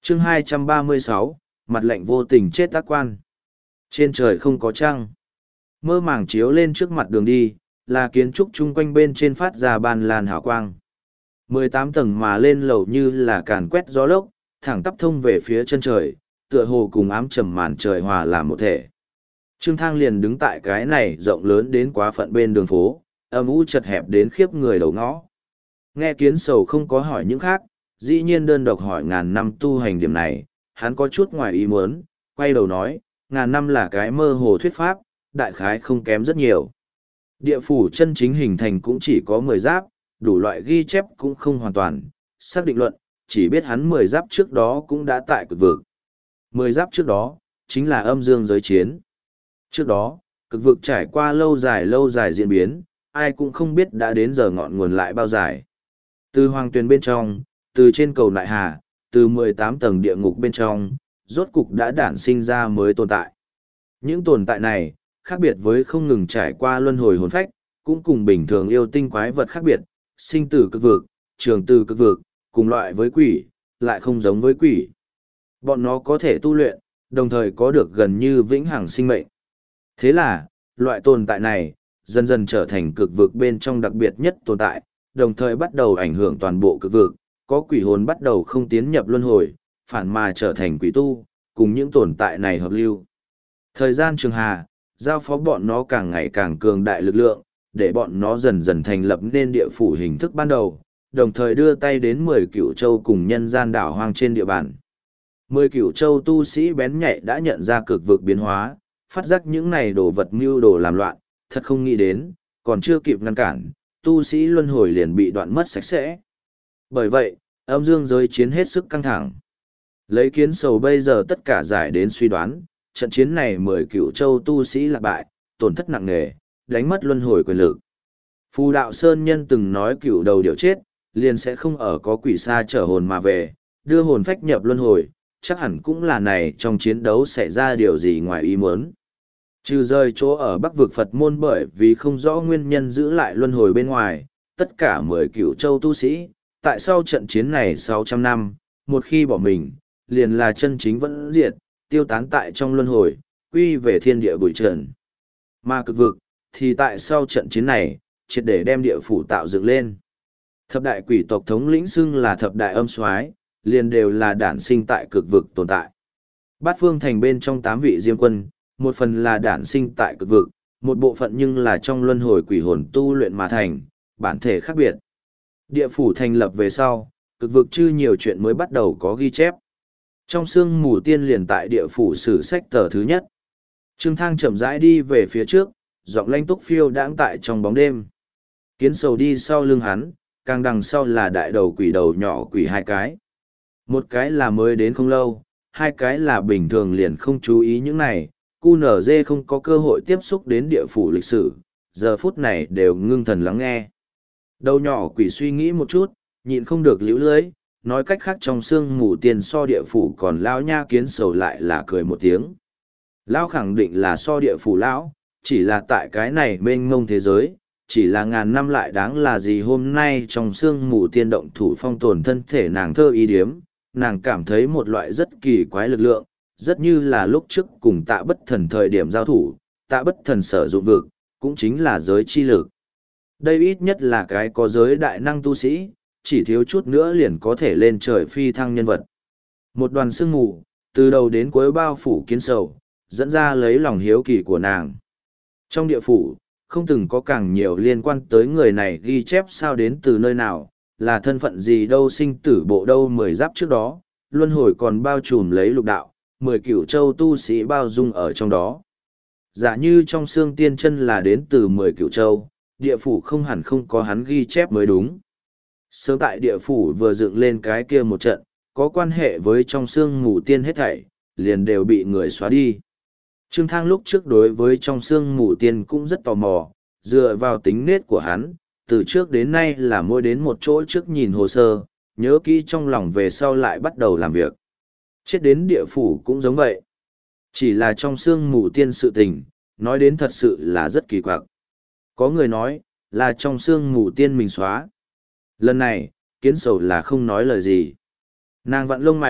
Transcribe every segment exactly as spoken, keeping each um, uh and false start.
chương hai trăm ba mươi sáu, mặt lạnh vô tình chết tác quan. Trên trời không có trăng. Mơ màng chiếu lên trước mặt đường đi, là kiến trúc chung quanh bên trên phát ra ban lan hào quang. mười tám tầng mà lên lầu như là càn quét gió lốc, thẳng tắp thông về phía chân trời, tựa hồ cùng ám trầm màn trời hòa làm một thể. Trương Thang liền đứng tại cái này rộng lớn đến quá phận bên đường phố, âm u chật hẹp đến khiếp người đầu ngõ. Nghe kiến sầu không có hỏi những khác, dĩ nhiên đơn độc hỏi ngàn năm tu hành điểm này, hắn có chút ngoài ý muốn, quay đầu nói, ngàn năm là cái mơ hồ thuyết pháp, đại khái không kém rất nhiều. Địa phủ chân chính hình thành cũng chỉ có mười giáp, đủ loại ghi chép cũng không hoàn toàn, xác định luận, chỉ biết hắn mười giáp trước đó cũng đã tại cực vực. Mười giáp trước đó, chính là âm dương giới chiến. Trước đó, cực vực trải qua lâu dài lâu dài diễn biến, ai cũng không biết đã đến giờ ngọn nguồn lại bao dài. Từ hoàng tuyền bên trong, từ trên cầu Nại Hà, từ mười tám tầng địa ngục bên trong, rốt cục đã đản sinh ra mới tồn tại. Những tồn tại này, khác biệt với không ngừng trải qua luân hồi hồn phách, cũng cùng bình thường yêu tinh quái vật khác biệt, sinh tử cực vực, trường từ cực vực, cùng loại với quỷ, lại không giống với quỷ. Bọn nó có thể tu luyện, đồng thời có được gần như vĩnh hằng sinh mệnh. Thế là, loại tồn tại này, dần dần trở thành cực vực bên trong đặc biệt nhất tồn tại, đồng thời bắt đầu ảnh hưởng toàn bộ cực vực, có quỷ hồn bắt đầu không tiến nhập luân hồi, phản mà trở thành quỷ tu, cùng những tồn tại này hợp lưu. Thời gian trường hà, giao phó bọn nó càng ngày càng cường đại lực lượng, để bọn nó dần dần thành lập nên địa phủ hình thức ban đầu, đồng thời đưa tay đến mười cửu châu cùng nhân gian đảo hoang trên địa bàn. Mười cửu châu tu sĩ bén nhạy đã nhận ra cực vực biến hóa, phát giác những này đồ vật mưu đồ làm loạn, thật không nghĩ đến, còn chưa kịp ngăn cản, tu sĩ luân hồi liền bị đoạn mất sạch sẽ. Bởi vậy, âm dương giới chiến hết sức căng thẳng. Lấy kiến sầu bây giờ tất cả giải đến suy đoán, trận chiến này mười cửu châu tu sĩ lạc bại, tổn thất nặng nề, đánh mất luân hồi quyền lực. Phù đạo Sơn Nhân từng nói cửu đầu điều chết, liền sẽ không ở có quỷ xa trở hồn mà về, đưa hồn phách nhập luân hồi, chắc hẳn cũng là này trong chiến đấu xảy ra điều gì ngoài ý muốn. Trừ rơi chỗ ở Bắc vực Phật môn bởi vì không rõ nguyên nhân giữ lại luân hồi bên ngoài, tất cả mười cửu châu tu sĩ, tại sau trận chiến này sáu trăm năm, một khi bỏ mình, liền là chân chính vẫn diệt, tiêu tán tại trong luân hồi, quy về thiên địa bụi trần. Mà cực vực, thì tại sau trận chiến này, triệt để đem địa phủ tạo dựng lên. Thập đại quỷ tộc thống lĩnh xưng là thập đại âm soái, liền đều là đản sinh tại cực vực tồn tại. Bát phương thành bên trong tám vị diêm quân, một phần là đản sinh tại cực vực, một bộ phận nhưng là trong luân hồi quỷ hồn tu luyện mà thành, bản thể khác biệt. Địa phủ thành lập về sau, cực vực chư nhiều chuyện mới bắt đầu có ghi chép. Trong sương mù tiên liền tại địa phủ sử sách tờ thứ nhất. Trương Thang chậm rãi đi về phía trước, giọng lanh túc phiêu đãng tại trong bóng đêm. Kiến sầu đi sau lưng hắn, càng đằng sau là đại đầu quỷ đầu nhỏ quỷ hai cái. Một cái là mới đến không lâu, hai cái là bình thường liền không chú ý những này, cu nở dê không có cơ hội tiếp xúc đến địa phủ lịch sử, giờ phút này đều ngưng thần lắng nghe. Đầu nhỏ quỷ suy nghĩ một chút, nhịn không được liễu lưới, nói cách khác trong sương mù tiền so địa phủ còn lão nha. Kiến sầu lại là cười một tiếng. Lão khẳng định là so địa phủ lão, chỉ là tại cái này mênh mông thế giới, chỉ là ngàn năm lại đáng là gì. Hôm nay trong sương mù tiên động thủ phong tồn thân thể nàng thơ ý điếm, nàng cảm thấy một loại rất kỳ quái lực lượng, rất như là lúc trước cùng tạ bất thần thời điểm giao thủ, tạ bất thần sở dụng vực, cũng chính là giới chi lực. Đây ít nhất là cái có giới đại năng tu sĩ, chỉ thiếu chút nữa liền có thể lên trời phi thăng nhân vật. Một đoàn sương mù, từ đầu đến cuối bao phủ kiến sầu, dẫn ra lấy lòng hiếu kỳ của nàng. Trong địa phủ, không từng có càng nhiều liên quan tới người này ghi chép sao đến từ nơi nào, là thân phận gì đâu, sinh tử bộ đâu. Mười giáp trước đó, luân hồi còn bao trùm lấy lục đạo, mười cửu châu tu sĩ bao dung ở trong đó. Giả như trong xương tiên chân là đến từ mười cửu châu, địa phủ không hẳn không có hắn ghi chép mới đúng. Sớm tại địa phủ vừa dựng lên cái kia một trận, có quan hệ với trong xương mù tiên hết thảy, liền đều bị người xóa đi. Trương Thang lúc trước đối với trong xương mù tiên cũng rất tò mò, dựa vào tính nết của hắn, từ trước đến nay là mỗi đến một chỗ trước nhìn hồ sơ, nhớ kỹ trong lòng về sau lại bắt đầu làm việc. Chết đến địa phủ cũng giống vậy. Chỉ là trong xương mù tiên sự tình, nói đến thật sự là rất kỳ quặc. Có người nói, là trong xương mù tiên mình xóa. Lần này, kiến sầu là không nói lời gì. Nàng vặn lông mày,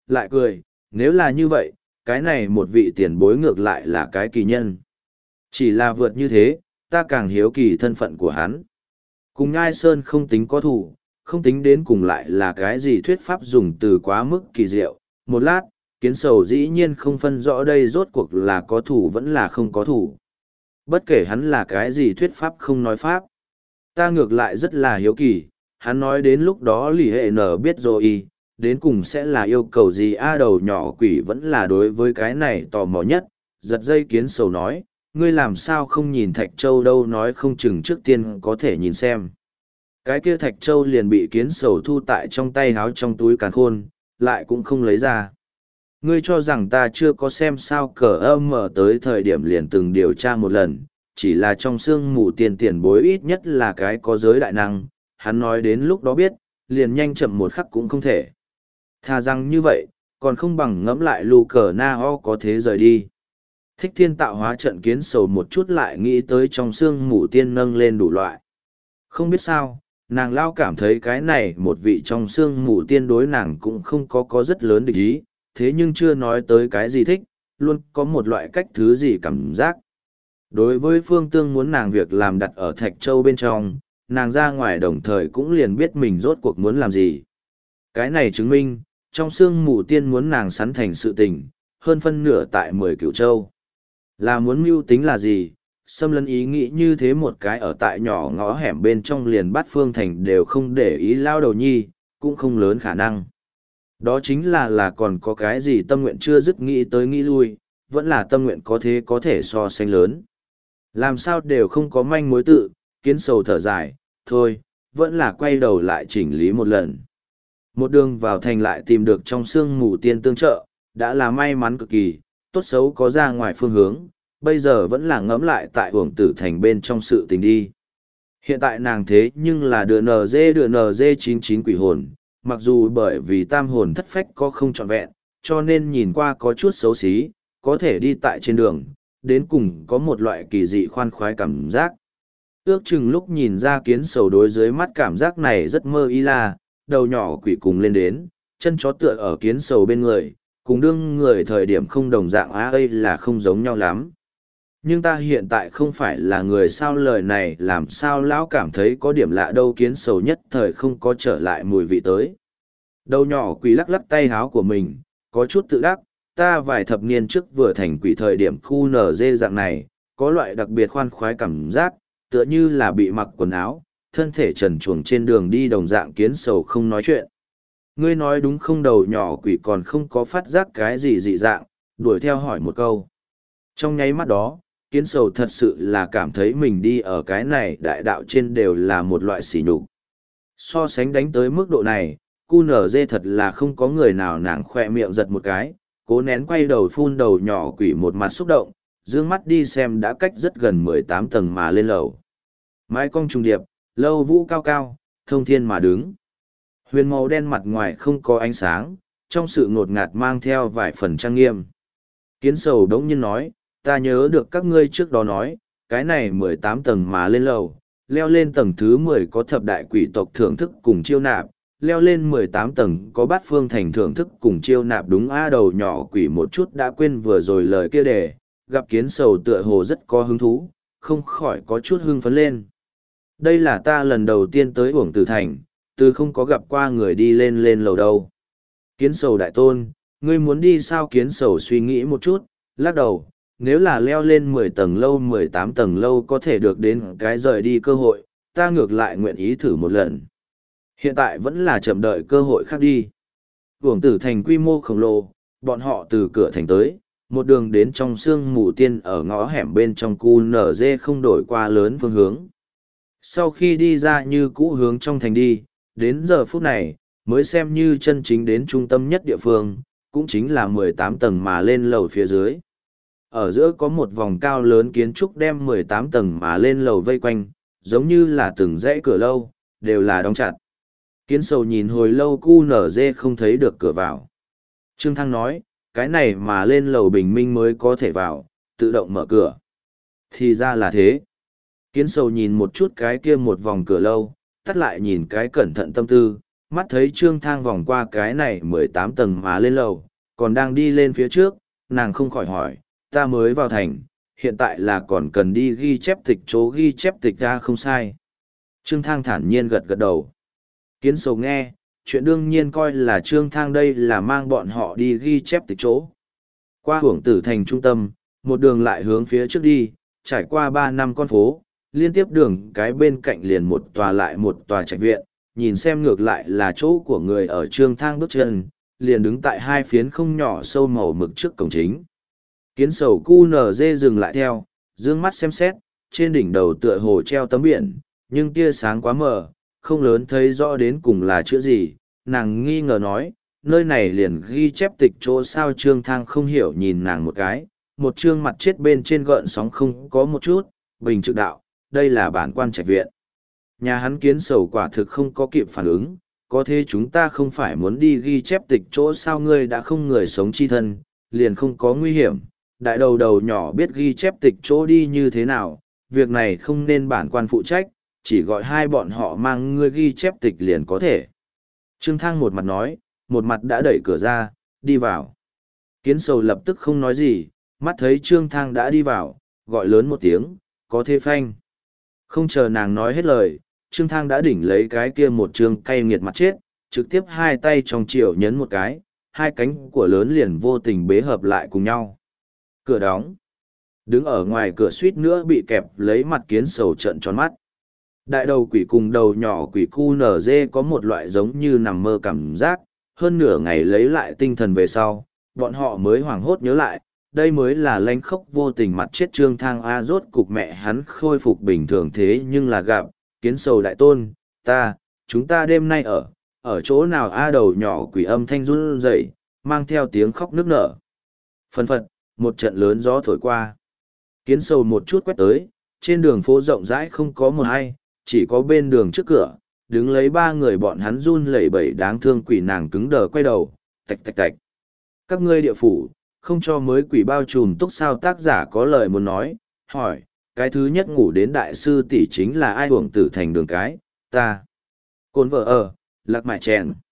lại cười, nếu là như vậy, cái này một vị tiền bối ngược lại là cái kỳ nhân. Chỉ là vượt như thế, ta càng hiếu kỳ thân phận của hắn. Cùng Nhai Sơn không tính có thủ, không tính đến cùng lại là cái gì thuyết pháp dùng từ quá mức kỳ diệu. Một lát, kiến sầu dĩ nhiên không phân rõ đây rốt cuộc là có thủ vẫn là không có thủ. Bất kể hắn là cái gì thuyết pháp không nói pháp. Ta ngược lại rất là hiếu kỳ, hắn nói đến lúc đó lì hệ nở biết rồi, đến cùng sẽ là yêu cầu gì a đầu nhỏ quỷ vẫn là đối với cái này tò mò nhất, giật dây kiến sầu nói, ngươi làm sao không nhìn Thạch Châu đâu nói không chừng trước tiên có thể nhìn xem. Cái kia Thạch Châu liền bị kiến sầu thu tại trong tay háo trong túi càn khôn, lại cũng không lấy ra. Ngươi cho rằng ta chưa có xem sao cờ âm mở tới thời điểm liền từng điều tra một lần, chỉ là trong xương mù tiền tiền bối ít nhất là cái có giới đại năng, hắn nói đến lúc đó biết, liền nhanh chậm một khắc cũng không thể. Thà rằng như vậy, còn không bằng ngẫm lại lù cờ na ho có thế rời đi. Thích thiên tạo hóa trận kiến sầu một chút lại nghĩ tới trong xương mù tiên nâng lên đủ loại. Không biết sao, nàng lao cảm thấy cái này một vị trong xương mù tiên đối nàng cũng không có có rất lớn địch ý, thế nhưng chưa nói tới cái gì thích, luôn có một loại cách thứ gì cảm giác. Đối với phương tương muốn nàng việc làm đặt ở Thạch Châu bên trong, nàng ra ngoài đồng thời cũng liền biết mình rốt cuộc muốn làm gì. Cái này chứng minh, trong xương mù tiên muốn nàng sắn thành sự tình, hơn phân nửa tại mười cửu châu. Là muốn mưu tính là gì, xâm lấn ý nghĩ như thế một cái ở tại nhỏ ngõ hẻm bên trong liền bắt phương thành đều không để ý lao đầu nhi, cũng không lớn khả năng. Đó chính là là còn có cái gì tâm nguyện chưa dứt nghĩ tới nghĩ lui, vẫn là tâm nguyện có thế có thể so sánh lớn. Làm sao đều không có manh mối tự, kiến sầu thở dài, thôi, vẫn là quay đầu lại chỉnh lý một lần. Một đường vào thành lại tìm được trong sương mù tiên tương trợ, đã là may mắn cực kỳ, tốt xấu có ra ngoài phương hướng, bây giờ vẫn là ngẫm lại tại hưởng tử thành bên trong sự tình đi. Hiện tại nàng thế nhưng là đưa en giê đưa en giê chín chín quỷ hồn, mặc dù bởi vì tam hồn thất phách có không trọn vẹn, cho nên nhìn qua có chút xấu xí, có thể đi tại trên đường, đến cùng có một loại kỳ dị khoan khoái cảm giác. Ước chừng lúc nhìn ra kiến sầu đối dưới mắt cảm giác này rất mơ y la, đầu nhỏ quỷ cùng lên đến, chân chó tựa ở kiến sầu bên người, cùng đương người thời điểm không đồng dạng á ây là không giống nhau lắm. Nhưng ta hiện tại không phải là người sao lời này làm sao lão cảm thấy có điểm lạ đâu kiến sầu nhất thời không có trở lại mùi vị tới. Đầu nhỏ quỷ lắc lắc tay háo của mình, có chút tự đắc, ta vài thập niên trước vừa thành quỷ thời điểm khu nở dê dạng này, có loại đặc biệt khoan khoái cảm giác, tựa như là bị mặc quần áo, thân thể trần truồng trên đường đi đồng dạng kiến sầu không nói chuyện. Ngươi nói đúng không đầu nhỏ quỷ còn không có phát giác cái gì dị dạng, đuổi theo hỏi một câu. Trong nháy mắt đó, kiến sầu thật sự là cảm thấy mình đi ở cái này đại đạo trên đều là một loại sỉ nhục. So sánh đánh tới mức độ này, cu nở dê thật là không có người nào nàng khoe miệng giật một cái, cố nén quay đầu phun đầu nhỏ quỷ một mặt xúc động, dương mắt đi xem đã cách rất gần mười tám tầng mà lên lầu. Mái cong trùng điệp, lâu vũ cao cao, thông thiên mà đứng. Huyền màu đen mặt ngoài không có ánh sáng, trong sự ngột ngạt mang theo vài phần trang nghiêm. Kiến sầu đống nhiên nói, ta nhớ được các ngươi trước đó nói, cái này mười tám tầng mà lên lầu, leo lên tầng thứ mười có thập đại quỷ tộc thưởng thức cùng chiêu nạp, leo lên mười tám tầng có bát phương thành thưởng thức cùng chiêu nạp đúng a đầu nhỏ quỷ một chút đã quên vừa rồi lời kia đề, gặp kiến sầu tựa hồ rất có hứng thú, không khỏi có chút hưng phấn lên. Đây là ta lần đầu tiên tới uổng tử thành, từ không có gặp qua người đi lên lên lầu đâu. Kiến sầu đại tôn, ngươi muốn đi sao kiến sầu suy nghĩ một chút, lắc đầu, nếu là leo lên mười tầng lâu mười tám tầng lâu có thể được đến cái rời đi cơ hội, ta ngược lại nguyện ý thử một lần. Hiện tại vẫn là chậm đợi cơ hội khác đi. Uổng tử thành quy mô khổng lồ, bọn họ từ cửa thành tới, một đường đến trong sương mù tiên ở ngõ hẻm bên trong cu nở dê không đổi qua lớn phương hướng. Sau khi đi ra như cũ hướng trong thành đi, đến giờ phút này, mới xem như chân chính đến trung tâm nhất địa phương, cũng chính là mười tám tầng mà lên lầu phía dưới. Ở giữa có một vòng cao lớn kiến trúc đem mười tám tầng mà lên lầu vây quanh, giống như là từng dãy cửa lâu, đều là đóng chặt. Kiến sầu nhìn hồi lâu cu nở dê không thấy được cửa vào. Trương Thăng nói, cái này mà lên lầu bình minh mới có thể vào, tự động mở cửa. Thì ra là thế. Kiến sầu nhìn một chút cái kia một vòng cửa lâu, tắt lại nhìn cái cẩn thận tâm tư, mắt thấy Trương Thang vòng qua cái này mười tám tầng mà lên lầu, còn đang đi lên phía trước, nàng không khỏi hỏi, ta mới vào thành, hiện tại là còn cần đi ghi chép tịch chỗ ghi chép tịch ra không sai. Trương Thang thản nhiên gật gật đầu. Kiến Sầu nghe, chuyện đương nhiên coi là Trương Thang đây là mang bọn họ đi ghi chép tịch chỗ. Qua Hưởng Tử thành trung tâm, một đường lại hướng phía trước đi, trải qua ba năm con phố, liên tiếp đường cái bên cạnh liền một tòa lại một tòa trạch viện, nhìn xem ngược lại là chỗ của người ở Trương Thang bước chân, liền đứng tại hai phiến không nhỏ sâu màu mực trước cổng chính. Kiến Sầu cu nở dê dừng lại theo, dương mắt xem xét, trên đỉnh đầu tựa hồ treo tấm biển, nhưng tia sáng quá mờ, không lớn thấy rõ đến cùng là chữ gì, nàng nghi ngờ nói, nơi này liền ghi chép tịch chỗ sao. Trương Thang không hiểu nhìn nàng một cái, một trương mặt chết bên trên gợn sóng không có một chút, bình trực đạo, đây là bản quan trạch viện. Nhà hắn Kiến Sầu quả thực không có kịp phản ứng, có thế chúng ta không phải muốn đi ghi chép tịch chỗ sao, ngươi đã không người sống chi thân, liền không có nguy hiểm, đại đầu đầu nhỏ biết ghi chép tịch chỗ đi như thế nào, việc này không nên bản quan phụ trách, chỉ gọi hai bọn họ mang ngươi ghi chép tịch liền có thể. Trương Thang một mặt nói, một mặt đã đẩy cửa ra, đi vào. Kiến Sầu lập tức không nói gì, mắt thấy Trương Thang đã đi vào, gọi lớn một tiếng, có thế phanh. Không chờ nàng nói hết lời, Trương Thang đã đỉnh lấy cái kia một trương cay nghiệt mặt chết, trực tiếp hai tay trong chiều nhấn một cái, hai cánh của lớn liền vô tình bế hợp lại cùng nhau. Cửa đóng. Đứng ở ngoài cửa suýt nữa bị kẹp lấy mặt Kiến Sầu trợn tròn mắt. Đại đầu quỷ cùng đầu nhỏ quỷ cu nở dê có một loại giống như nằm mơ cảm giác, hơn nửa ngày lấy lại tinh thần về sau, bọn họ mới hoảng hốt nhớ lại, đây mới là lanh khốc vô tình mặt chết Trương Thang a. Rốt cục mẹ hắn khôi phục bình thường thế nhưng là gặp, Kiến Sầu đại tôn, ta, chúng ta đêm nay ở, ở chỗ nào a. Đầu nhỏ quỷ âm thanh run rẩy, mang theo tiếng khóc nức nở. Phân phật, một trận lớn gió thổi qua. Kiến Sầu một chút quét tới, trên đường phố rộng rãi không có một ai, chỉ có bên đường trước cửa, đứng lấy ba người bọn hắn run lẩy bẩy đáng thương quỷ nàng cứng đờ quay đầu, tạch tạch tạch. Các ngươi địa phủ, không cho mới quỷ bao trùm túc sao. Tác giả có lời muốn nói, hỏi, cái thứ nhất ngủ đến đại sư tỷ chính là ai? Hưởng Tử thành đường cái, ta. Cồn vợ ở, lạc mại chèn.